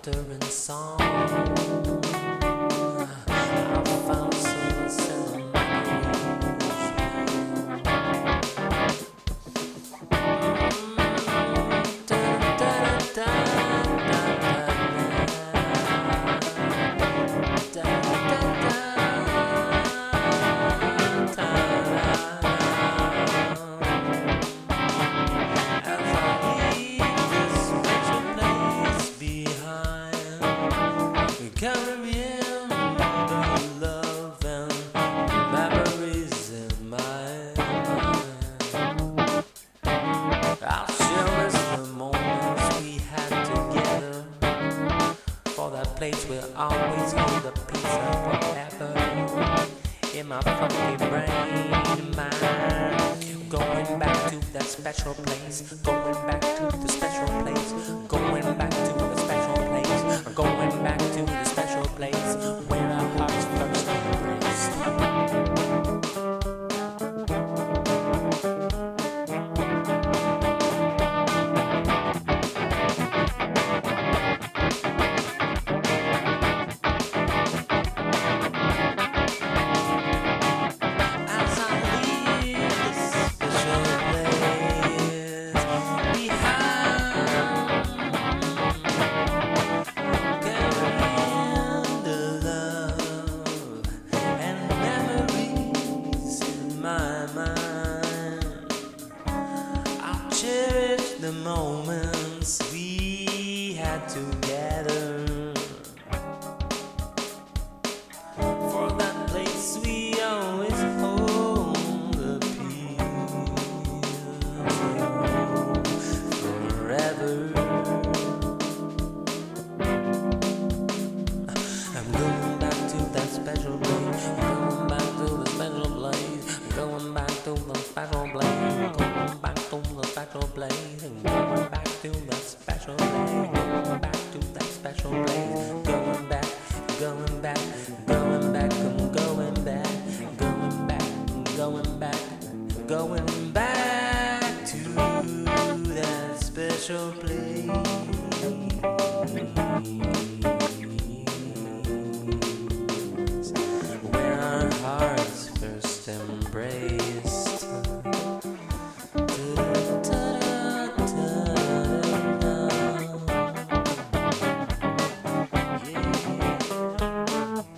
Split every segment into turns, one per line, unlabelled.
laughter and song. I found solace in the carrying the love and memories in my mind. I'll cherish the moments we had together. For that place will always hold a piece of forever in my funky brain mind. Going back to that special place. Going back to the special place. Going back to the special place. Going back to the special place where our hearts first embraced. Cherish the moments we had together. For that place we always hold a piece forever. I'm going back to that special place. I'm going back to the special place. I'm going back to the special place. Going back to the special place, and going back to that special place, going back to that special place, going back, going back, going back, I'm going back, going back, going back, going back to that special place where our hearts first embraced. Yeah.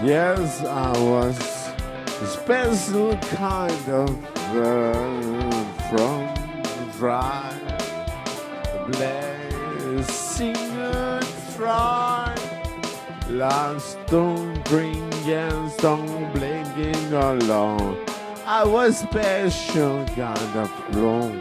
Yes, I was a special kind of bird from dry blessing and try. Last don't bring and don't blinking along. I was special kind of blown.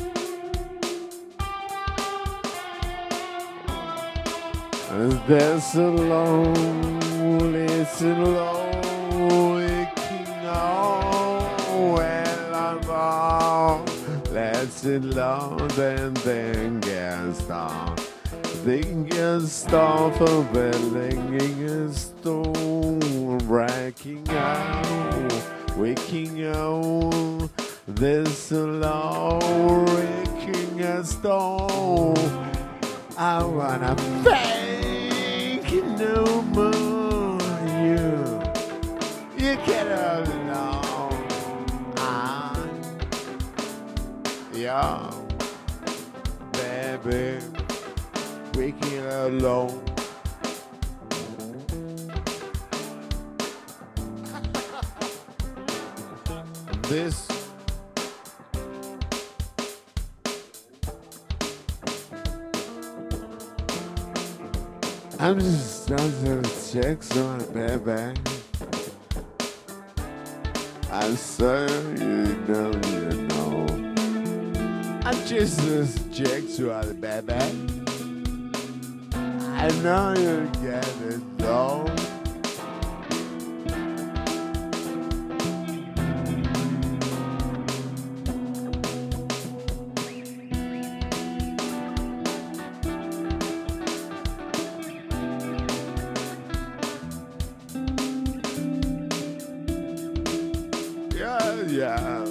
There's a lonely, it's a lonely king. Oh, well, I'm on. Let's it loud and then get started. Then get started, building a stone, breaking out, waking out. There's a long waking a stone. I wanna fake no more. You get along. Yeah, baby, waking alone. This. I'm just trying to check some baby. I'm sorry, you know. I'm just a check to baby. I know you get it though. Yeah.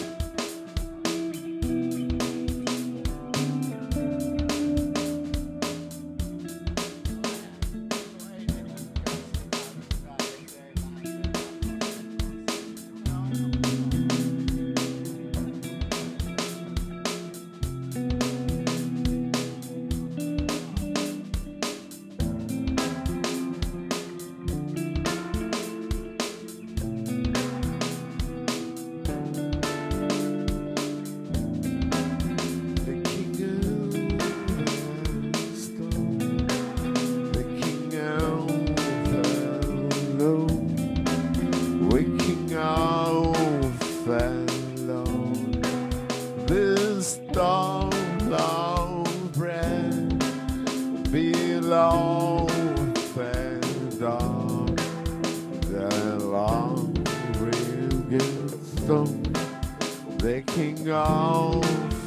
The king of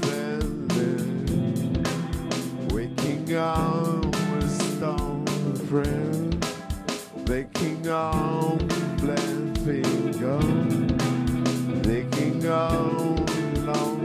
feathers, waking up with stone friend, the king of black finger, the king of long.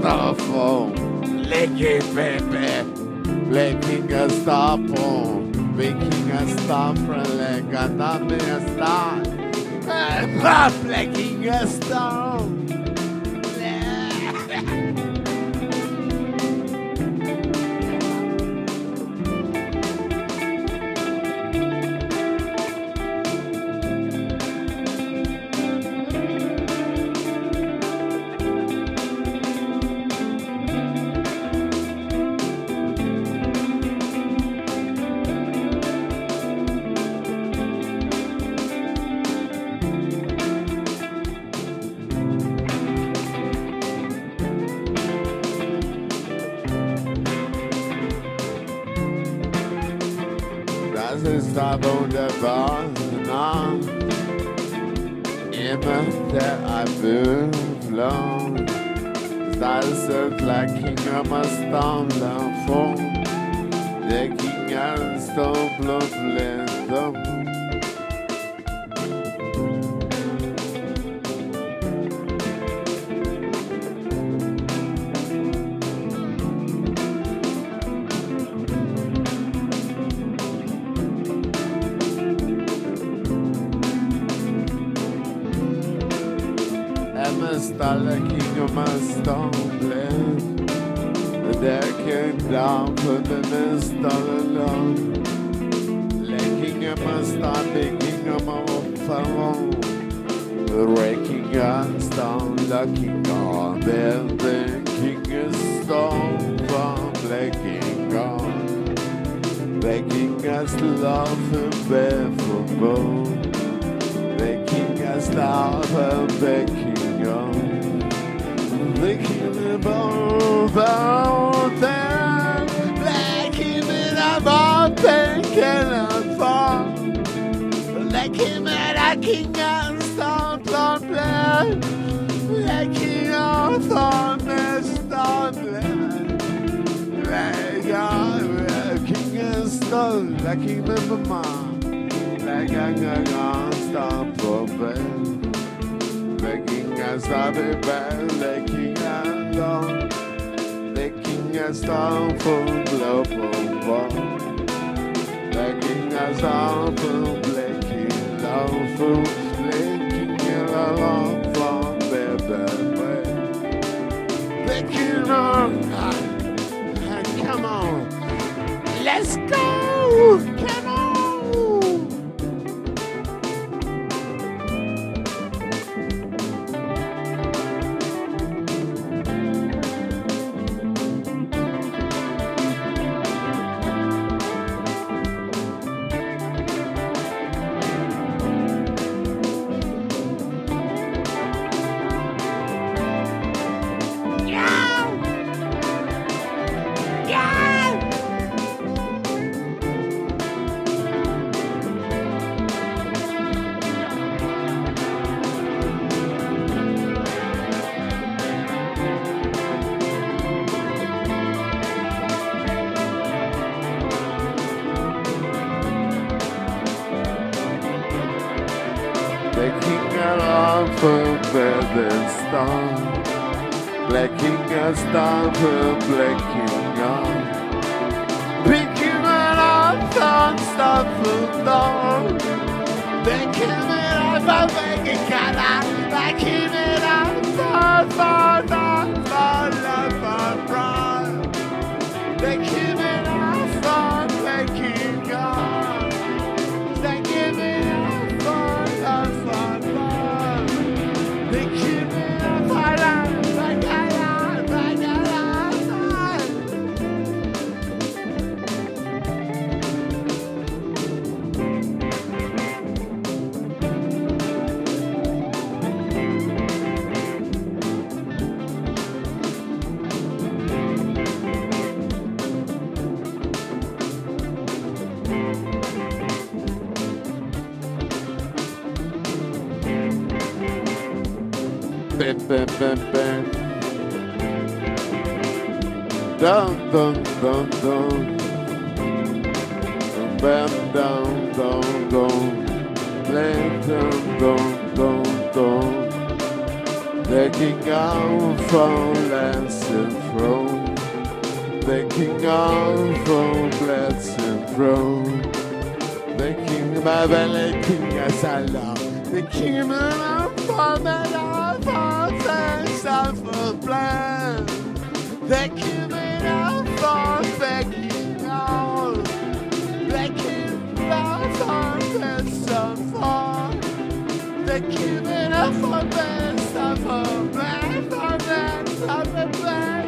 Lecking baby, lecking a stop on. Making a star from like a star. Making a star. Das ist aber wunderbar, immer der Abüflung. Das ist like King of my storm down phone. The King and Stone Blood Blend. The King of my stone blend. There came down for the mist all alone. The King of my star, the King of my phone. The King of stone, the King of bell, the King of stone from the King of. The King has love and bear for both. The King has love and the King of. Licking the mountain, licking it up, thinking of fall. Licking it, a king and stone blood, licking off on the stone blood. King and stone, licking the mama, like a stone problem. The King has a bell, the King and long, the King has down for global war. The King has down for Blakey, love for Blakey, love for baby. The King on, come on, let's go, come on. The King of Bed and Stone, Black King of Star for Black King of Picking it up, don't stop for dawn. The King of making color, like King of for the King of Black King of the King bam, bam, bam, bam. Down, down, down, down. Bam, down, down, down. Bam, down, down, down, down. The King of lands and throne. The King of lands and throne. The king of my belly, king as I love. The king of my formula, forces of plan. The king of for king all. The king of forces of fun. The king of forces of plan. Forces of plan.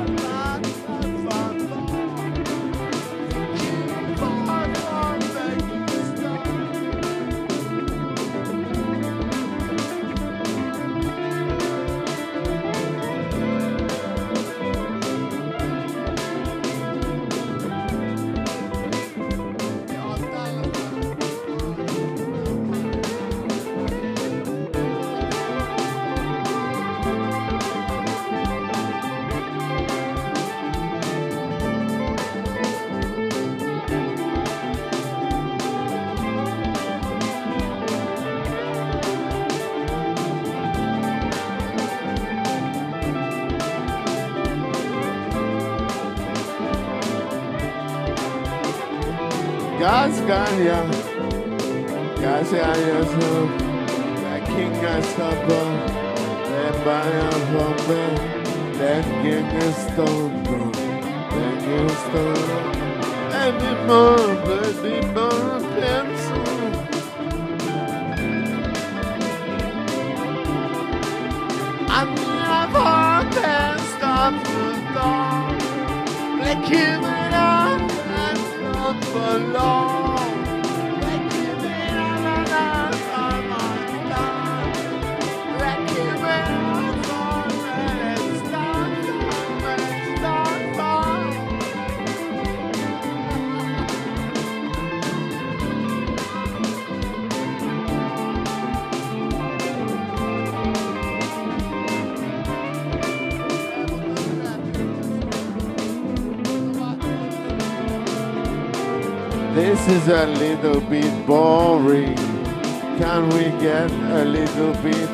Gasgania, Gasgania, the king of supper, the buyer from the king is stone, the king is stone, and the more pencil. I'm never best of the dawn, the king of for long, like you made a man on my God, like you made a song and it's not This is a little bit boring. Can we get a little bit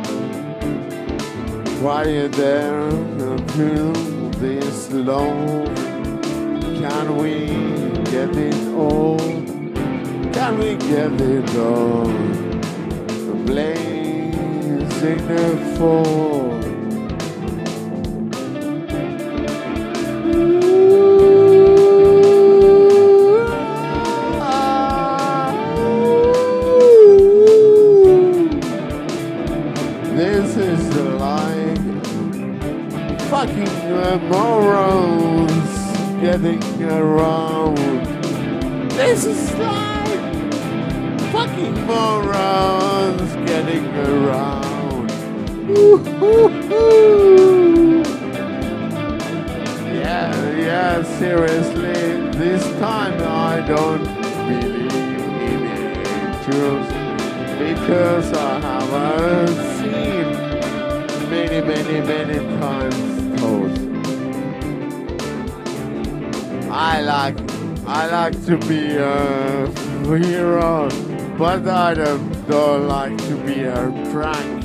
quiet there and feel this love? Can we get it all? Can we get it all? Blazing the fall. Morons getting around. This is like fucking morons getting around. Yeah, seriously, this time I don't believe in angels because I haven't seen many times told. I like to be a hero, but I don't like to be a prank.